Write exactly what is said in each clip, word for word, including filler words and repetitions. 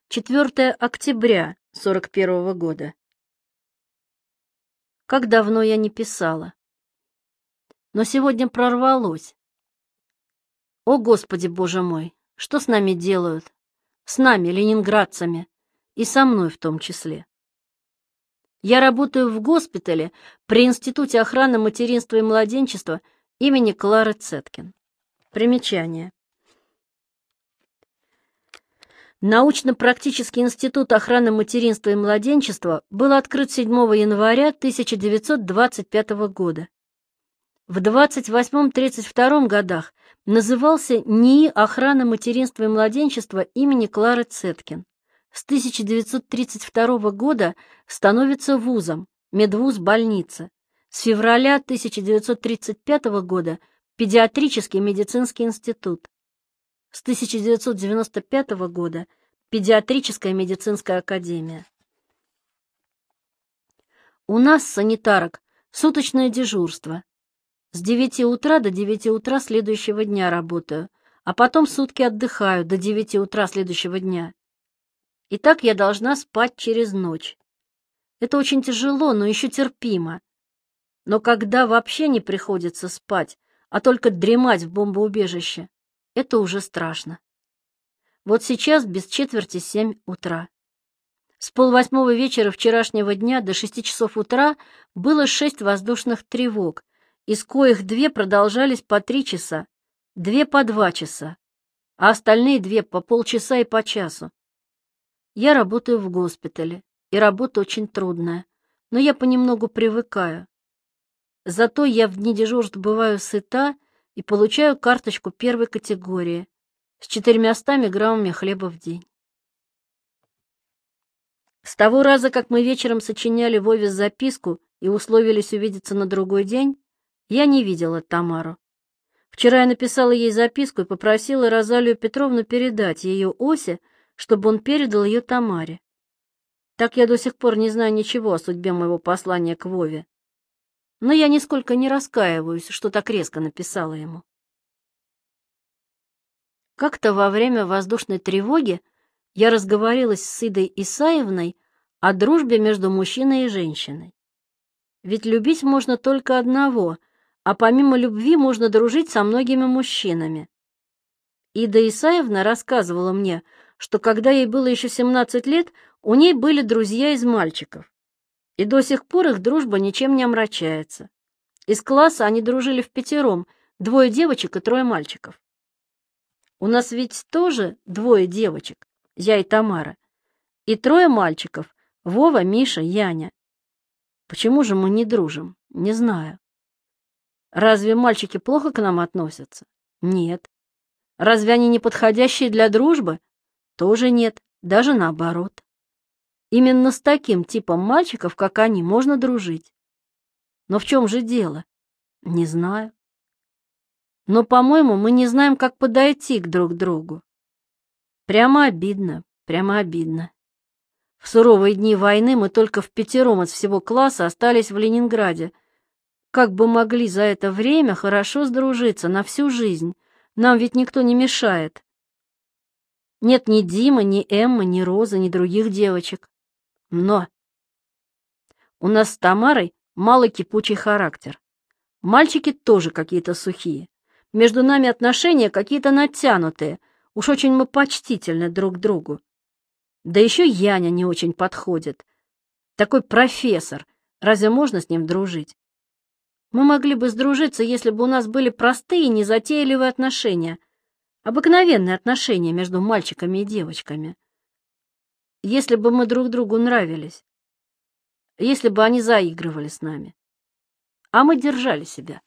четвёртое октября сорок первого года. Как давно я не писала. Но сегодня прорвалось. О, Господи, Боже мой, что с нами делают? С нами, ленинградцами, и со мной в том числе. Я работаю в госпитале при Институте охраны материнства и младенчества имени Клары Цеткин. Примечание. Научно-практический институт охраны материнства и младенчества был открыт седьмого января тысяча девятьсот двадцать пятого года. В двадцать восьмом — тридцать втором годах назывался НИИ охраны материнства и младенчества имени Клары Цеткин. С тысяча девятьсот тридцать второго года становится вузом, медвуз-больница. С февраля тысяча девятьсот тридцать пятого года педиатрический медицинский институт. С тысяча девятьсот девяносто пятого года педиатрическая медицинская академия. У нас, санитарок, суточное дежурство. С девяти утра до девяти утра следующего дня работаю, а потом сутки отдыхаю до девяти утра следующего дня. И так я должна спать через ночь. Это очень тяжело, но еще терпимо. Но когда вообще не приходится спать, а только дремать в бомбоубежище, это уже страшно. Вот сейчас без четверти семь утра. С полвосьмого вечера вчерашнего дня до шести часов утра было шесть воздушных тревог, из коих две продолжались по три часа, две по два часа, а остальные две по полчаса и по часу. Я работаю в госпитале, и работа очень трудная, но я понемногу привыкаю. Зато я в дни дежурств бываю сыта и получаю карточку первой категории с четырьмястами граммами хлеба в день. С того раза, как мы вечером сочиняли Вове записку и условились увидеться на другой день, я не видела Тамару. Вчера я написала ей записку и попросила Розалию Петровну передать ее Осе, чтобы он передал ее Тамаре. Так я до сих пор не знаю ничего о судьбе моего послания к Вове. Но я нисколько не раскаиваюсь, что так резко написала ему. Как-то во время воздушной тревоги я разговорилась с Идой Исаевной о дружбе между мужчиной и женщиной. Ведь любить можно только одного, а помимо любви можно дружить со многими мужчинами. Ида Исаевна рассказывала мне, что когда ей было еще семнадцать лет, у ней были друзья из мальчиков. И до сих пор их дружба ничем не омрачается. Из класса они дружили впятером, двое девочек и трое мальчиков. У нас ведь тоже двое девочек, я и Тамара, и трое мальчиков, Вова, Миша, Яня. Почему же мы не дружим? Не знаю. Разве мальчики плохо к нам относятся? Нет. Разве они не подходящие для дружбы? Тоже нет, даже наоборот. Именно с таким типом мальчиков, как они, можно дружить. Но в чем же дело? Не знаю. Но, по-моему, мы не знаем, как подойти к друг другу. Прямо обидно, прямо обидно. В суровые дни войны мы только впятером из всего класса остались в Ленинграде. Как бы могли за это время хорошо сдружиться на всю жизнь? Нам ведь никто не мешает. Нет ни Димы, ни Эммы, ни Розы, ни других девочек. Но у нас с Тамарой малый кипучий характер. Мальчики тоже какие-то сухие. Между нами отношения какие-то натянутые. Уж очень мы почтительны друг к другу. Да еще Яня не очень подходит. Такой профессор. Разве можно с ним дружить? Мы могли бы сдружиться, если бы у нас были простые, незатейливые отношения. Обыкновенные отношения между мальчиками и девочками. Если бы мы друг другу нравились. Если бы они заигрывали с нами. А мы держали себя.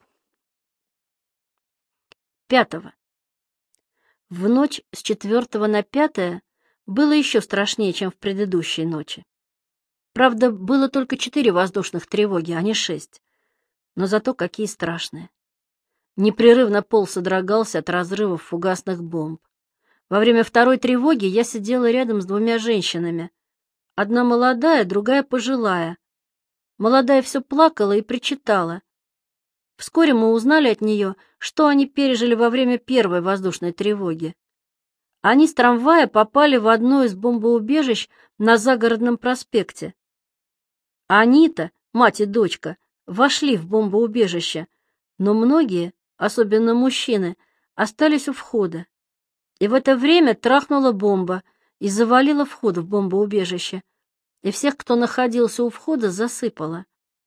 Пятого. В ночь с четвертого на пятое было еще страшнее, чем в предыдущей ночи. Правда, было только четыре воздушных тревоги, а не шесть. Но зато какие страшные. Непрерывно пол содрогался от разрывов фугасных бомб. Во время второй тревоги я сидела рядом с двумя женщинами. Одна молодая, другая пожилая. Молодая все плакала и причитала. Вскоре мы узнали от нее, что они пережили во время первой воздушной тревоги. Они с трамвая попали в одно из бомбоубежищ на Загородном проспекте. Они-то, мать и дочка, вошли в бомбоубежище, но многие, особенно мужчины, остались у входа. И в это время трахнула бомба и завалила вход в бомбоубежище, и всех, кто находился у входа, засыпала.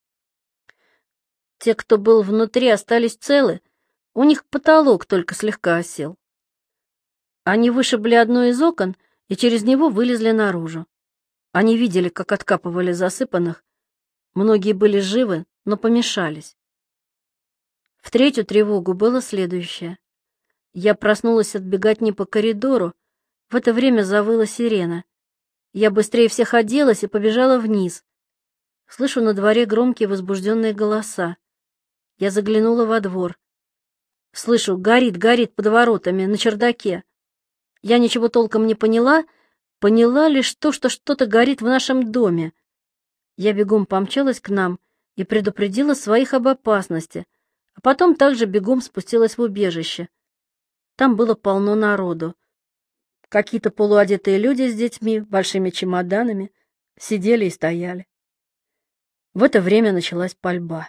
Те, кто был внутри, остались целы, у них потолок только слегка осел. Они вышибли одно из окон и через него вылезли наружу. Они видели, как откапывали засыпанных. Многие были живы, но помешались. В третью тревогу было следующее. Я проснулась от беготни по коридору. В это время завыла сирена. Я быстрее всех оделась и побежала вниз. Слышу на дворе громкие возбужденные голоса. Я заглянула во двор. Слышу, горит, горит под воротами, на чердаке. Я ничего толком не поняла, поняла лишь то, что что-то горит в нашем доме. Я бегом помчалась к нам и предупредила своих об опасности, а потом также бегом спустилась в убежище. Там было полно народу. Какие-то полуодетые люди с детьми, большими чемоданами, сидели и стояли. В это время началась пальба.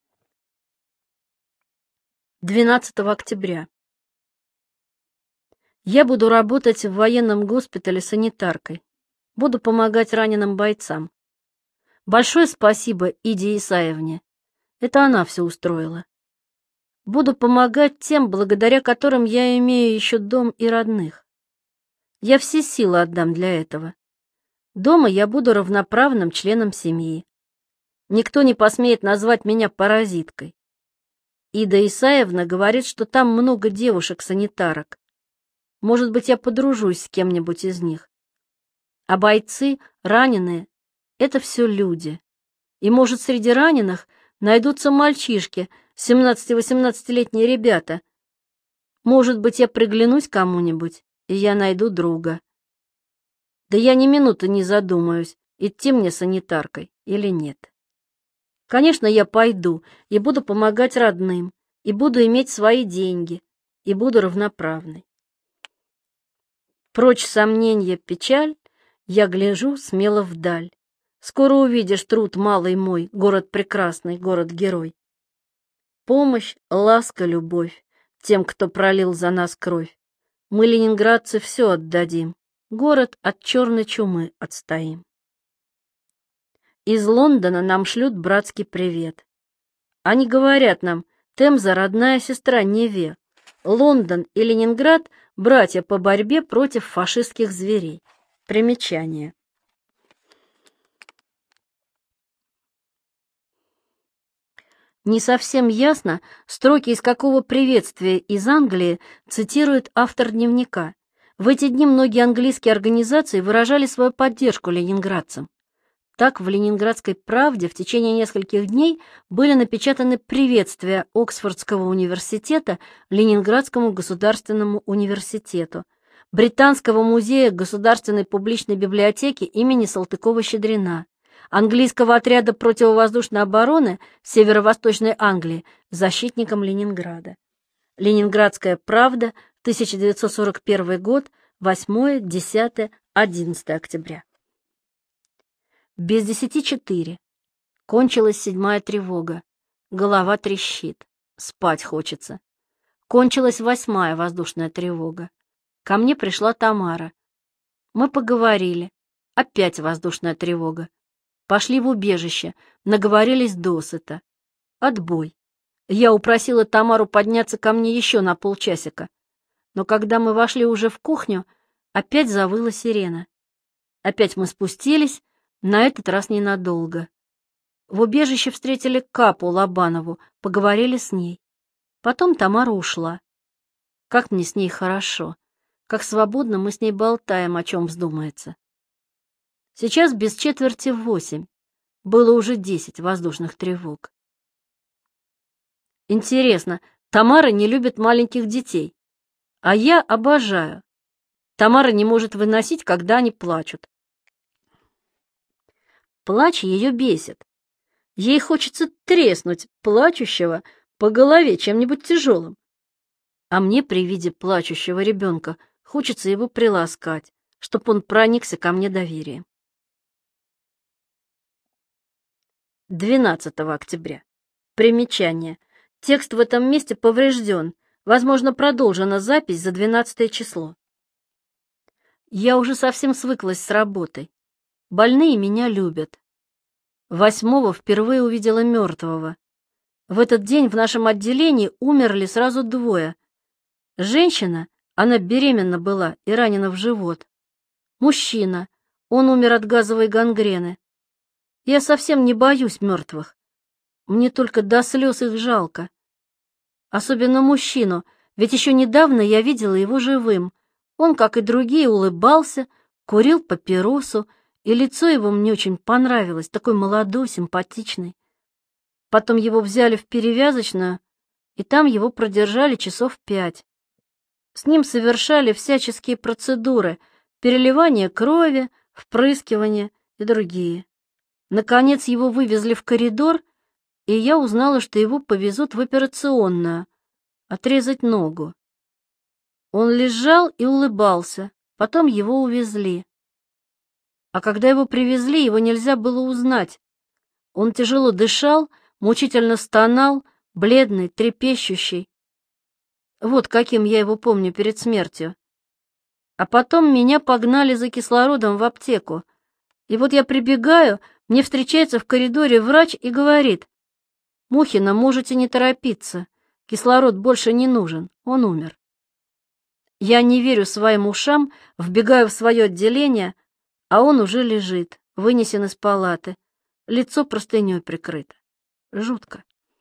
двенадцатого октября. Я буду работать в военном госпитале санитаркой. Буду помогать раненым бойцам. Большое спасибо Иде Исаевне. Это она все устроила. Буду помогать тем, благодаря которым я имею еще дом и родных. Я все силы отдам для этого. Дома я буду равноправным членом семьи. Никто не посмеет назвать меня паразиткой. Ида Исаевна говорит, что там много девушек-санитарок. Может быть, я подружусь с кем-нибудь из них. А бойцы, раненые — это все люди. И, может, среди раненых найдутся мальчишки, семнадцати-восемнадцатилетние ребята. Может быть, я приглянусь кому-нибудь, и я найду друга. Да я ни минуты не задумаюсь, идти мне санитаркой или нет. Конечно, я пойду и буду помогать родным, и буду иметь свои деньги, и буду равноправной. Прочь сомненья, печаль, я гляжу смело вдаль. Скоро увидишь труд малый мой, город прекрасный, город-герой. Помощь, ласка, любовь тем, кто пролил за нас кровь. Мы, ленинградцы, все отдадим, город от черной чумы отстоим. Из Лондона нам шлют братский привет. Они говорят нам: Темза — родная сестра Неве. Лондон и Ленинград — братья по борьбе против фашистских зверей. Примечание. Не совсем ясно, строки из какого приветствия из Англии цитирует автор дневника. В эти дни многие английские организации выражали свою поддержку ленинградцам. Так, в «Ленинградской правде» в течение нескольких дней были напечатаны приветствия Оксфордского университета Ленинградскому государственному университету, Британского музея Государственной публичной библиотеки имени Салтыкова-Щедрина, английского отряда противовоздушной обороны Северо-Восточной Англии, защитникам Ленинграда. «Ленинградская правда», тысяча девятьсот сорок первый год, восьмое, десятое, одиннадцатое октября. Без десяти четыре. Кончилась седьмая тревога. Голова трещит. Спать хочется. Кончилась восьмая воздушная тревога. Ко мне пришла Тамара. Мы поговорили. Опять воздушная тревога. Пошли в убежище. Наговорились досыта. Отбой. Я упросила Тамару подняться ко мне еще на полчасика. Но когда мы вошли уже в кухню, опять завыла сирена. Опять мы спустились, на этот раз ненадолго. В убежище встретили Капу Лобанову, поговорили с ней. Потом Тамара ушла. Как мне с ней хорошо, как свободно мы с ней болтаем, о чем вздумается. Сейчас без четверти восемь. Было уже десять воздушных тревог. Интересно, Тамара не любит маленьких детей, а я обожаю. Тамара не может выносить, когда они плачут. Плач ее бесит. Ей хочется треснуть плачущего по голове чем-нибудь тяжелым. А мне при виде плачущего ребенка Хочется его приласкать, чтоб он проникся ко мне доверием. двенадцатого октября. Примечание. Текст в этом месте поврежден. Возможно, продолжена запись за двенадцатое число. Я уже совсем свыклась с работой. Больные меня любят. Восьмого впервые увидела мертвого. В этот день в нашем отделении умерли сразу двое. Женщина, она беременна была и ранена в живот. Мужчина, он умер от газовой гангрены. Я совсем не боюсь мертвых. Мне только до слез их жалко. Особенно мужчину, ведь еще недавно я видела его живым. Он, как и другие, улыбался, курил папиросу, и лицо его мне очень понравилось, такой молодой, симпатичный. Потом его взяли в перевязочную, и там его продержали часов пять. С ним совершали всяческие процедуры, переливание крови, впрыскивание и другие. Наконец его вывезли в коридор, и я узнала, что его повезут в операционную, отрезать ногу. Он лежал и улыбался, потом его увезли. А когда его привезли, его нельзя было узнать. Он тяжело дышал, мучительно стонал, бледный, трепещущий. Вот каким я его помню перед смертью. А потом меня погнали за кислородом в аптеку. И вот я прибегаю, мне встречается в коридоре врач и говорит: «Мухина, можете не торопиться, кислород больше не нужен, он умер». Я не верю своим ушам, вбегаю в свое отделение, а он уже лежит, вынесен из палаты, лицо простыней прикрыто. Жутко.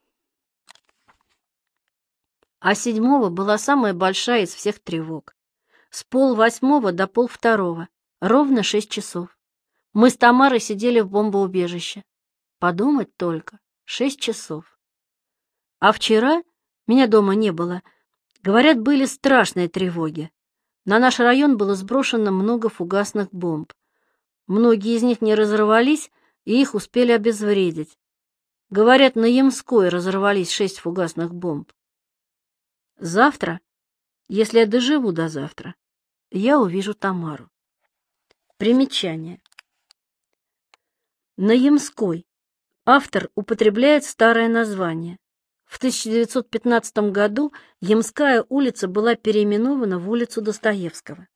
А седьмого была самая большая из всех тревог. С полвосьмого до полвторого, ровно шесть часов. Мы с Тамарой сидели в бомбоубежище. Подумать только, шесть часов. А вчера, меня дома не было, говорят, были страшные тревоги. На наш район было сброшено много фугасных бомб. Многие из них не разорвались, и их успели обезвредить. Говорят, на Ямской разорвались шесть фугасных бомб. Завтра, если я доживу до завтра, я увижу Тамару. Примечание. На Ямской автор употребляет старое название. В тысяча девятьсот пятнадцатом году Ямская улица была переименована в улицу Достоевского.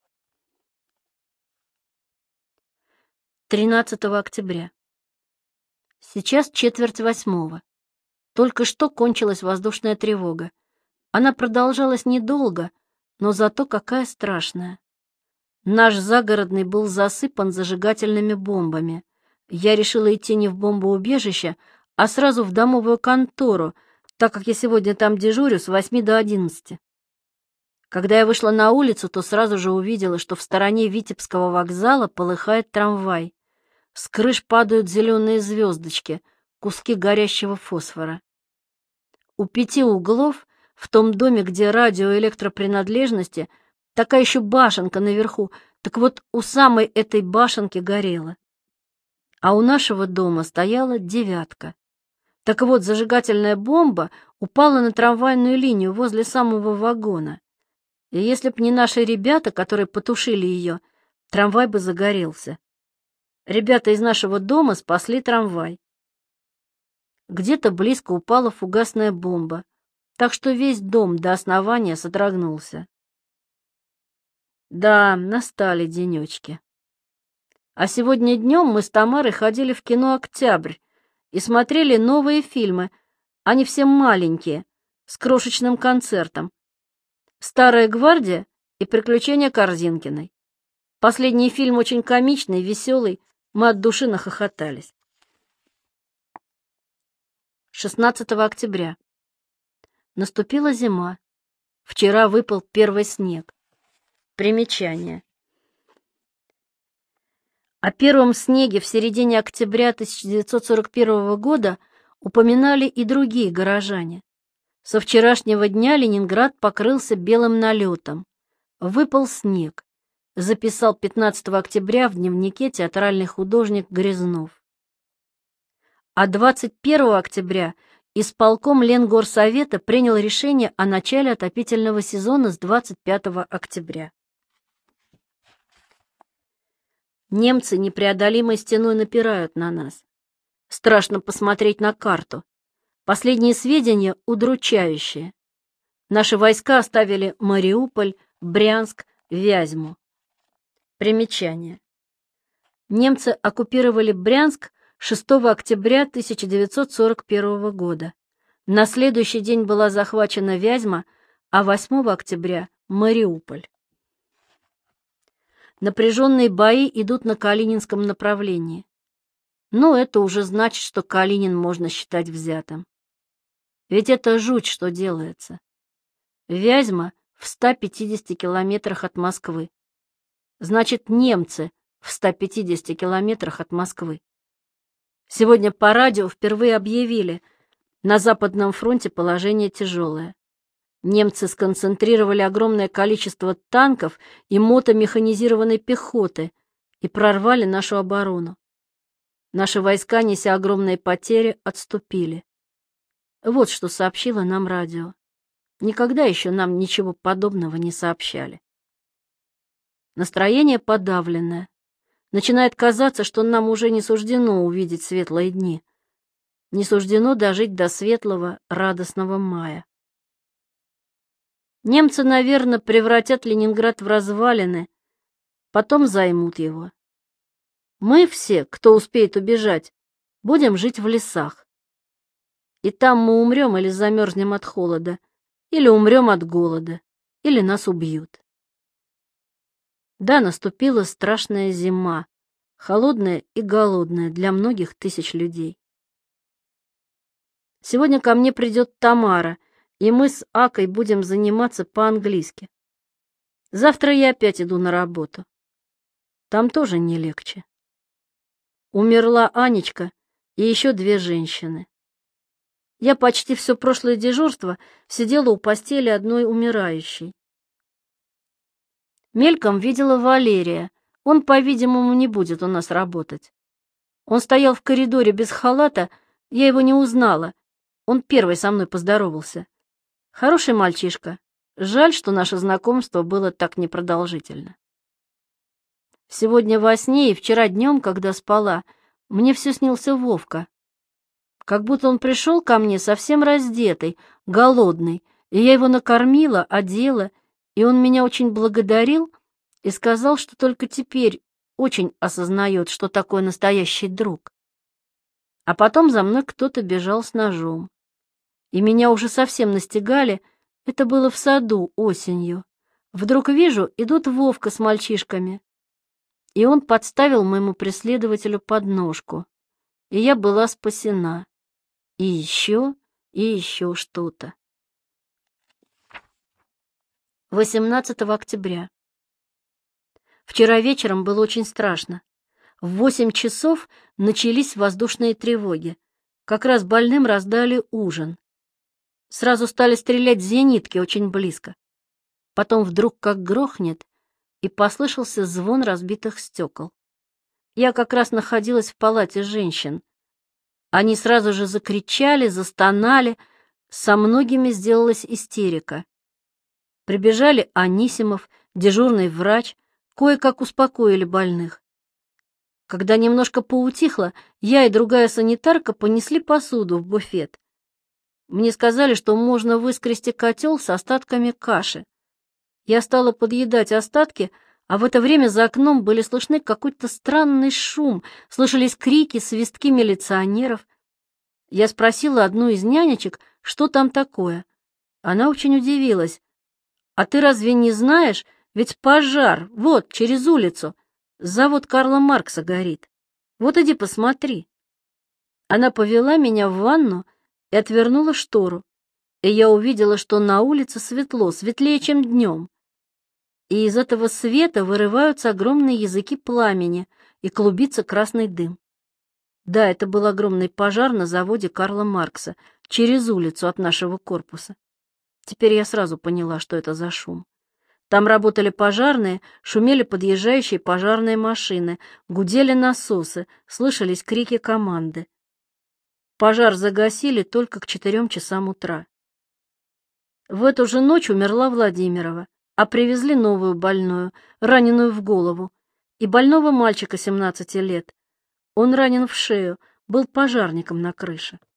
тринадцатого октября. Сейчас четверть восьмого. Только что кончилась воздушная тревога. Она продолжалась недолго, но зато какая страшная. Наш загородный был засыпан зажигательными бомбами. Я решила идти не в бомбоубежище, а сразу в домовую контору, так как я сегодня там дежурю с восьми до одиннадцати. Когда я вышла на улицу, то сразу же увидела, что в стороне Витебского вокзала полыхает трамвай. С крыш падают зеленые звездочки, куски горящего фосфора. У пяти углов, в том доме, где радио и электропринадлежности, такая еще башенка наверху, так вот у самой этой башенки горело. А у нашего дома стояла девятка. Так вот, зажигательная бомба упала на трамвайную линию возле самого вагона. И если б не наши ребята, которые потушили ее, трамвай бы загорелся. Ребята из нашего дома спасли трамвай. Где-то близко упала фугасная бомба, так что весь дом до основания содрогнулся. Да, настали денечки. А сегодня днем мы с Тамарой ходили в кино «Октябрь» и смотрели новые фильмы, они все маленькие, с крошечным концертом. «Старая гвардия» и «Приключения Корзинкиной». Последний фильм очень комичный, веселый, мы от души нахохотались. шестнадцатого октября. Наступила зима. Вчера выпал первый снег. Примечание. О первом снеге в середине октября тысяча девятьсот сорок первого года упоминали и другие горожане. Со вчерашнего дня Ленинград покрылся белым налетом. Выпал снег, записал пятнадцатого октября в дневнике театральный художник Грязнов. А двадцать первого октября исполком Ленгорсовета принял решение о начале отопительного сезона с двадцать пятого октября. Немцы непреодолимой стеной напирают на нас. Страшно посмотреть на карту. Последние сведения удручающие. Наши войска оставили Мариуполь, Брянск, Вязьму. Примечание. Немцы оккупировали Брянск шестого октября тысяча девятьсот сорок первого года. На следующий день была захвачена Вязьма, а восьмого октября — Мариуполь. Напряженные бои идут на Калининском направлении. Но это уже значит, что Калинин можно считать взятым. Ведь это жуть, что делается. Вязьма в ста пятидесяти километрах от Москвы. Значит, немцы в ста пятидесяти километрах от Москвы. Сегодня по радио впервые объявили: на Западном фронте положение тяжелое. Немцы сконцентрировали огромное количество танков и мотомеханизированной пехоты и прорвали нашу оборону. Наши войска, неся огромные потери, отступили. Вот что сообщило нам радио. Никогда еще нам ничего подобного не сообщали. Настроение подавленное. Начинает казаться, что нам уже не суждено увидеть светлые дни. Не суждено дожить до светлого, радостного мая. Немцы, наверное, превратят Ленинград в развалины, потом займут его. Мы все, кто успеет убежать, будем жить в лесах. И там мы умрем или замерзнем от холода, или умрем от голода, или нас убьют. Да, наступила страшная зима, холодная и голодная для многих тысяч людей. Сегодня ко мне придет Тамара, и мы с Акой будем заниматься по-английски. Завтра я опять иду на работу. Там тоже не легче. Умерла Анечка и еще две женщины. Я почти все прошлое дежурство сидела у постели одной умирающей. Мельком видела Валерия. Он, по-видимому, не будет у нас работать. Он стоял в коридоре без халата, я его не узнала. Он первый со мной поздоровался. Хороший мальчишка. Жаль, что наше знакомство было так непродолжительно. Сегодня во сне и вчера днем, когда спала, мне все снился Вовка. Как будто он пришел ко мне совсем раздетый, голодный, и я его накормила, одела, и он меня очень благодарил и сказал, что только теперь очень осознает, что такое настоящий друг. А потом за мной кто-то бежал с ножом. И меня уже совсем настигали, это было в саду осенью. Вдруг вижу, идут Вовка с мальчишками. И он подставил моему преследователю подножку. И я была спасена. И еще, и еще что-то. восемнадцатого октября. Вчера вечером было очень страшно. В восемь часов начались воздушные тревоги. Как раз больным раздали ужин. Сразу стали стрелять зенитки очень близко. Потом вдруг как грохнет, и послышался звон разбитых стекол. Я как раз находилась в палате женщин. Они сразу же закричали, застонали, со многими сделалась истерика. Прибежали Анисимов, дежурный врач, кое-как успокоили больных. Когда немножко поутихло, я и другая санитарка понесли посуду в буфет. Мне сказали, что можно выскрести котел с остатками каши. Я стала подъедать остатки, а в это время за окном были слышны какой-то странный шум, слышались крики, свистки милиционеров. Я спросила одну из нянечек, что там такое. Она очень удивилась. «А ты разве не знаешь? Ведь пожар, вот, через улицу. Завод Карла Маркса горит. Вот иди посмотри». Она повела меня в ванну и отвернула штору, и я увидела, что на улице светло, светлее, чем днем. И из этого света вырываются огромные языки пламени, и клубится красный дым. Да, это был огромный пожар на заводе Карла Маркса, через улицу от нашего корпуса. Теперь я сразу поняла, что это за шум. Там работали пожарные, шумели подъезжающие пожарные машины, гудели насосы, слышались крики команды. Пожар загасили только к четырем часам утра. В эту же ночь умерла Владимирова, а привезли новую больную, раненую в голову. и больного мальчика семнадцати лет. Он ранен в шею, был пожарником на крыше.